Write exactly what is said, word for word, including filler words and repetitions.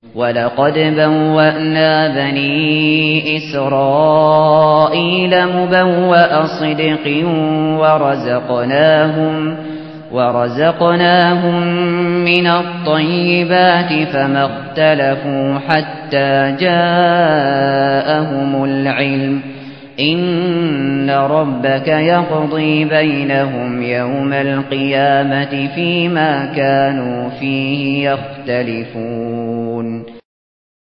وَلَقَدْ بَوَّأْنَا بَنِي إِسْرَائِيلَ مُبَوَّأَ صِدْقٍ وَرَزَقْنَاهُمْ وَرَزَقْنَاهُمْ مِنَ الطَّيِّبَاتِ فَمَا اخْتَلَفُوا حَتَّى جَاءَهُمُ الْعِلْمُ ۚ إِنَّ رَبَّكَ يَقْضِي بَيْنَهُمْ يَوْمَ الْقِيَامَةِ فِيمَا كَانُوا فِيهِ يَخْتَلِفُونَ